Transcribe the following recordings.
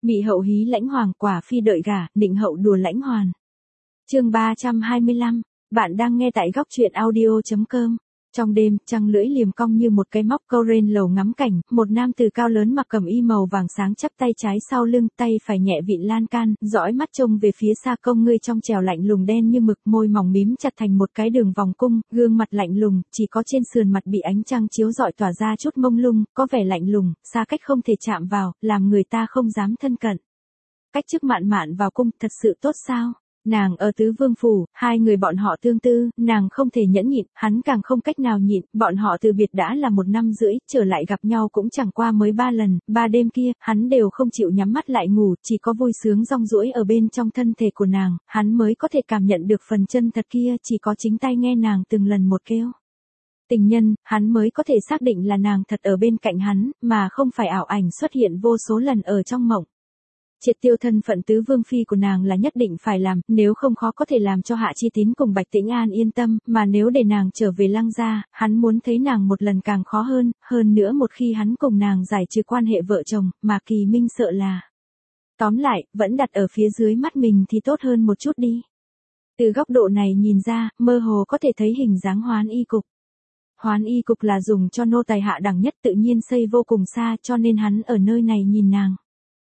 Mị hậu hí lãnh hoàng, quả phi đợi gả, định hậu đùa lãnh hoàn. Chương 325, bạn đang nghe tại góc truyện audio.com. Trong đêm, trăng lưỡi liềm cong như một cái móc câu rên lầu ngắm cảnh, một nam tử cao lớn mặc cẩm y màu vàng sáng chắp tay trái sau lưng, tay phải nhẹ vịn lan can, dõi mắt trông về phía xa, công ngươi trong trẻo lạnh lùng đen như mực, môi mỏng mím chặt thành một cái đường vòng cung, gương mặt lạnh lùng, chỉ có trên sườn mặt bị ánh trăng chiếu rọi tỏa ra chút mông lung, có vẻ lạnh lùng, xa cách không thể chạm vào, làm người ta không dám thân cận. Cách chức Mạn Mạn vào cung, thật sự tốt sao? Nàng ở tứ vương phủ, hai người bọn họ tương tư, nàng không thể nhẫn nhịn, hắn càng không cách nào nhịn, bọn họ từ biệt đã là 1 năm rưỡi, trở lại gặp nhau cũng chẳng qua mới 3 lần, 3 đêm kia, hắn đều không chịu nhắm mắt lại ngủ, chỉ có vui sướng rong ruổi ở bên trong thân thể của nàng, hắn mới có thể cảm nhận được phần chân thật kia, chỉ có chính tai nghe nàng từng lần một kêu. Tình nhân, hắn mới có thể xác định là nàng thật ở bên cạnh hắn, mà không phải ảo ảnh xuất hiện vô số lần ở trong mộng. Triệt tiêu thân phận tứ vương phi của nàng là nhất định phải làm, nếu không khó có thể làm cho Hạ Chi Tín cùng Bạch Tĩnh An yên tâm, mà nếu để nàng trở về Lăng gia, hắn muốn thấy nàng một lần càng khó hơn nữa một khi hắn cùng nàng giải trừ quan hệ vợ chồng, mà Kỳ Minh sợ là. Tóm lại, vẫn đặt ở phía dưới mắt mình thì tốt hơn một chút đi. Từ góc độ này nhìn ra, mơ hồ có thể thấy hình dáng Hoán Y cục. Hoán Y cục là dùng cho nô tài hạ đẳng nhất, tự nhiên xây vô cùng xa, cho nên hắn ở nơi này nhìn nàng.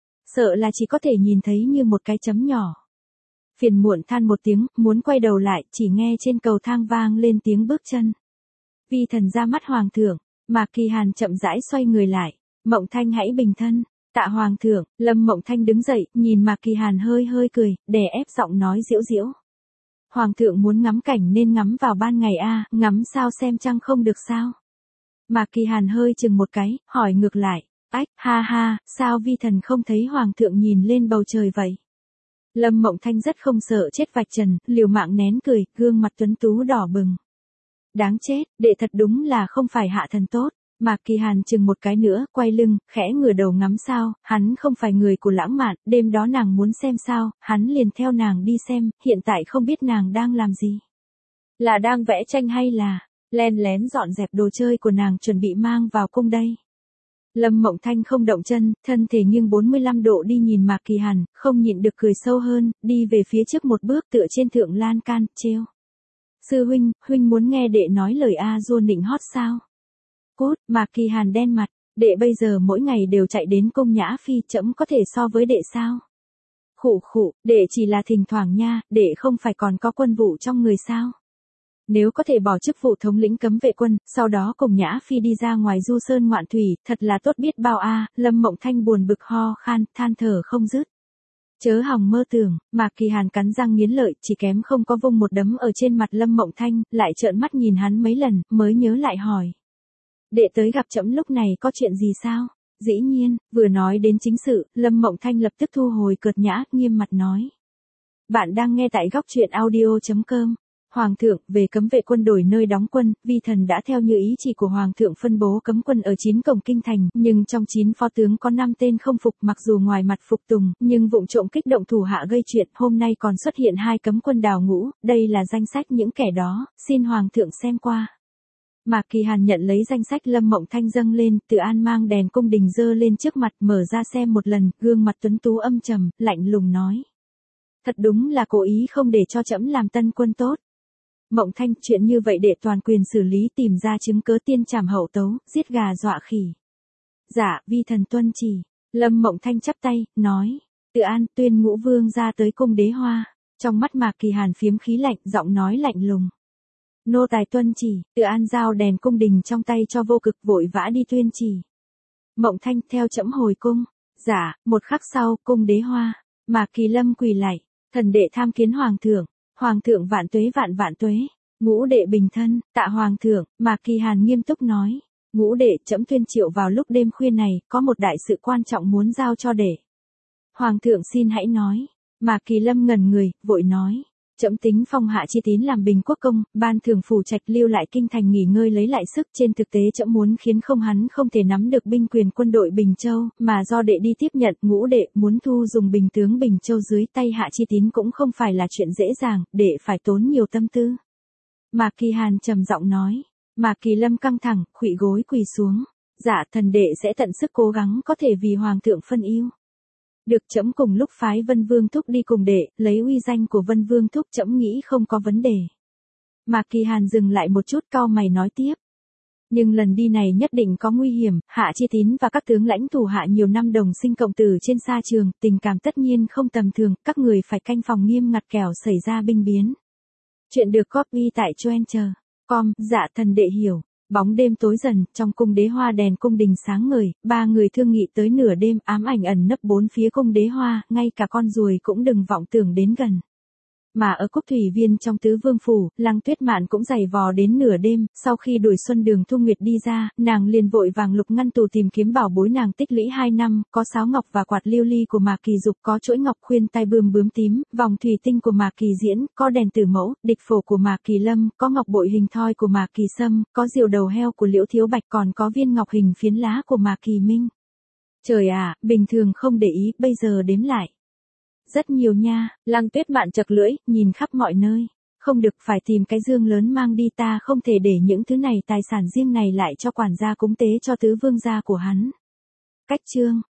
Sợ là chỉ có thể nhìn thấy như một cái chấm nhỏ. Phiền muộn than một tiếng, muốn quay đầu lại, chỉ nghe trên cầu thang vang lên tiếng bước chân. Vi thần ra mắt hoàng thượng, Mạc Kỳ Hàn chậm rãi xoay người lại, Mộng Thanh hãy bình thân, tạ hoàng thượng. Lâm Mộng Thanh đứng dậy, nhìn Mạc Kỳ Hàn hơi cười, đè ép giọng nói giễu giễu. Hoàng thượng muốn ngắm cảnh nên ngắm vào ban ngày a, ngắm sao xem trăng không được sao? Mạc Kỳ Hàn hơi chừng một cái, hỏi ngược lại. Ách, ha ha, sao vi thần không thấy hoàng thượng nhìn lên bầu trời vậy? Lâm Mộng Thanh rất không sợ chết vạch trần, liều mạng nén cười, gương mặt tuấn tú đỏ bừng. Đáng chết, đệ thật đúng là không phải hạ thần tốt. Mạc Kỳ Hàn chừng một cái nữa, quay lưng, khẽ ngửa đầu ngắm sao, hắn không phải người của lãng mạn, đêm đó nàng muốn xem sao, hắn liền theo nàng đi xem, hiện tại không biết nàng đang làm gì. Là đang vẽ tranh hay là len lén dọn dẹp đồ chơi của nàng chuẩn bị mang vào cung đây? Lâm Mộng Thanh không động chân, thân thể nghiêng 45 độ đi nhìn Mạc Kỳ Hàn, không nhịn được cười sâu hơn, đi về phía trước một bước tựa trên thượng lan can, trêu. Sư huynh, huynh muốn nghe đệ nói lời a dua nịnh hót sao? Cút, Mạc Kỳ Hàn đen mặt, đệ bây giờ mỗi ngày đều chạy đến cung Nhã Phi, trẫm có thể so với đệ sao? Khụ, đệ chỉ là thỉnh thoảng nha, đệ không phải còn có quân vụ trong người sao? Nếu có thể bỏ chức vụ thống lĩnh cấm vệ quân, sau đó cùng Nhã Phi đi ra ngoài du sơn ngoạn thủy, thật là tốt biết bao a. Lâm Mộng Thanh buồn bực ho khan, than thở không dứt. Chớ hòng mơ tưởng, Mạc Kỳ Hàn cắn răng nghiến lợi, chỉ kém không có vung một đấm ở trên mặt Lâm Mộng Thanh, lại trợn mắt nhìn hắn mấy lần, mới nhớ lại hỏi. Đệ tới gặp trẫm lúc này có chuyện gì sao? Dĩ nhiên, vừa nói đến chính sự, Lâm Mộng Thanh lập tức thu hồi cợt nhã, nghiêm mặt nói. Bạn đang nghe tại góc truyện audio.com. Hoàng thượng, về cấm vệ quân đổi nơi đóng quân, vi thần đã theo như ý chỉ của Hoàng thượng phân bố cấm quân ở 9 cổng kinh thành, nhưng trong 9 phó tướng có 5 tên không phục, mặc dù ngoài mặt phục tùng, nhưng vụng trộm kích động thủ hạ gây chuyện, hôm nay còn xuất hiện 2 cấm quân đào ngũ, đây là danh sách những kẻ đó, xin Hoàng thượng xem qua. Mạc Kỳ Hàn nhận lấy danh sách, Lâm Mộng Thanh dâng lên, Từ An mang đèn cung đình dơ lên trước mặt, mở ra xem một lần, gương mặt tuấn tú âm trầm, lạnh lùng nói. Thật đúng là cố ý không để cho trẫm làm tân quân tốt. Mộng Thanh, chuyện như vậy để toàn quyền xử lý, tìm ra chứng cớ tiên trảm hậu tấu, giết gà dọa khỉ. Dạ, vi thần tuân chỉ. Lâm Mộng Thanh chắp tay, nói. Từ An, tuyên Ngũ Vương ra tới cung Đế Hoa. Trong mắt Mạc Kỳ Hàn phiếm khí lạnh, giọng nói lạnh lùng. Nô tài tuân chỉ. Từ An giao đèn cung đình trong tay cho Vô Cực, vội vã đi tuyên chỉ. Mộng Thanh, theo trẫm hồi cung. Dạ, một khắc sau, cung Đế Hoa. Mạc Kỳ Lâm quỳ lạy, thần đệ tham kiến Hoàng thượng. Hoàng thượng vạn tuế vạn tuế. Ngũ đệ bình thân, tạ Hoàng thượng. Mạc Kỳ Hàn nghiêm túc nói. Ngũ đệ, trẫm tuyên triệu vào lúc đêm khuya này, có một đại sự quan trọng muốn giao cho đệ. Hoàng thượng xin hãy nói. Mạc Kỳ Lâm ngẩn người, vội nói. Trẫm tính phong Hạ Chi Tín làm Bình Quốc công, ban thường phủ trạch lưu lại kinh thành nghỉ ngơi lấy lại sức, trên thực tế trẫm muốn khiến hắn không thể nắm được binh quyền quân đội Bình Châu, mà do đệ đi tiếp nhận. Ngũ đệ muốn thu dùng bình tướng Bình Châu dưới tay Hạ Chi Tín cũng không phải là chuyện dễ dàng, đệ phải tốn nhiều tâm tư. Mạc Kỳ Hàn trầm giọng nói. Mạc Kỳ Lâm căng thẳng, khuỵu gối quỳ xuống. Dạ, thần đệ sẽ tận sức cố gắng có thể vì Hoàng thượng phân ưu. Được trẫm cùng lúc phái Vân Vương thúc đi cùng đệ, lấy uy danh của Vân Vương thúc trẫm nghĩ không có vấn đề. Mạc Kỳ Hàn dừng lại một chút cau mày nói tiếp. Nhưng lần đi này nhất định có nguy hiểm, Hạ Chi Tín và các tướng lãnh thủ hạ nhiều năm đồng sinh cộng tử trên sa trường, tình cảm tất nhiên không tầm thường, các người phải canh phòng nghiêm ngặt kẻo xảy ra binh biến. Chuyện được copy tại Choencher.com, dạ thần đệ hiểu. Bóng đêm tối dần, trong cung đế hoa đèn cung đình sáng ngời, ba người thương nghị tới nửa đêm, ám ảnh ẩn nấp bốn phía cung đế hoa, ngay cả con ruồi cũng đừng vọng tưởng đến gần. Mà ở Cúc Thủy Viên trong Tứ Vương Phủ, Lăng Tuyết Mạn cũng giày vò đến nửa đêm, sau khi đuổi Xuân Đường Thu Nguyệt đi ra, nàng liền vội vàng lục ngăn tủ tìm kiếm bảo bối nàng tích lũy 2 năm, có sáo ngọc và quạt lưu ly của Mạc Kỳ Dục, có chuỗi ngọc khuyên tai bướm tím, vòng thủy tinh của Mạc Kỳ Diễn, có đèn tử mẫu, địch phổ của Mạc Kỳ Lâm, có ngọc bội hình thoi của Mạc Kỳ Sâm, có diều đầu heo của Liễu Thiếu Bạch, còn có viên ngọc hình phiến lá của Mạc Kỳ Minh. Trời ạ, bình thường không để ý, bây giờ đếm lại. Rất nhiều nha, Lăng Tuyết Mạn chật lưỡi, nhìn khắp mọi nơi. Không được, phải tìm cái dương lớn mang đi, ta không thể để những thứ này tài sản riêng này lại cho quản gia cúng tế cho tứ vương gia của hắn. Cách chương